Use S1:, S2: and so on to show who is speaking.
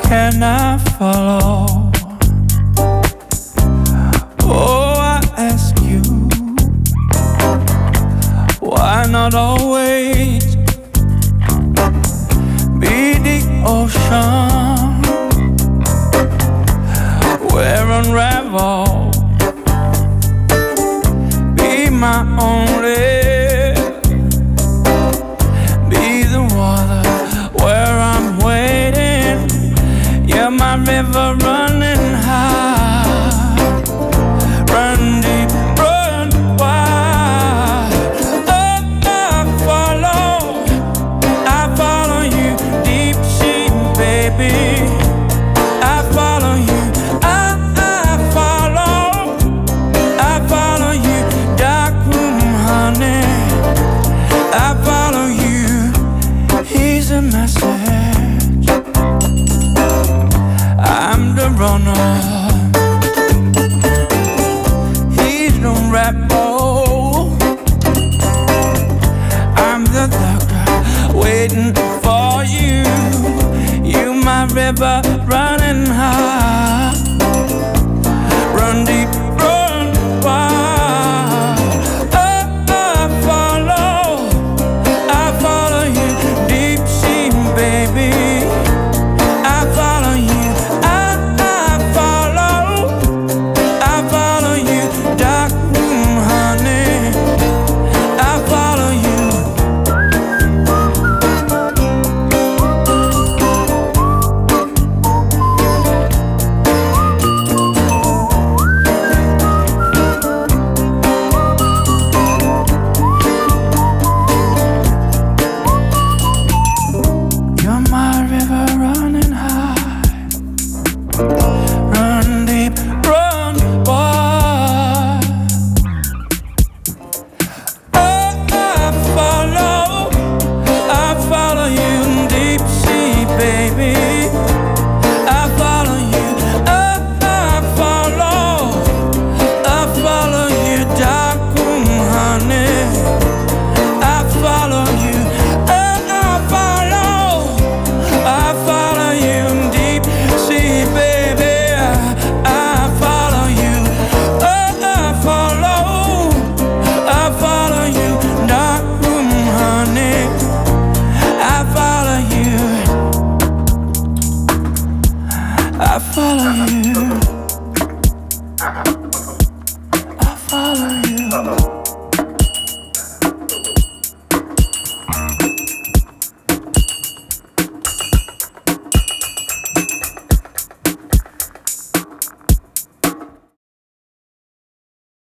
S1: can I follow? Oh, I ask you, why not always be the ocean where unravel, be my only, be the water where I'm waiting. You're my river running high, run deep, run wide. Oh, I follow you, deep sea, baby. I follow you, I follow you, dark room, honey. I follow you, here's a message. I'm the runner, he's the rebel. I'm the doctor waiting for you. You my river running high, run deep, run wide. Oh, I follow you, deep sea, baby. I follow you, I follow you, dark room, honey. I follow you. You're my river running high, run deep, run wide. Oh, I follow you, deep sea, baby. I follow you, I follow you, dark room, honey. I follow you, I follow you, deep sea, baby. I follow you, I follow you, dark room, honey. I follow you, I follow you.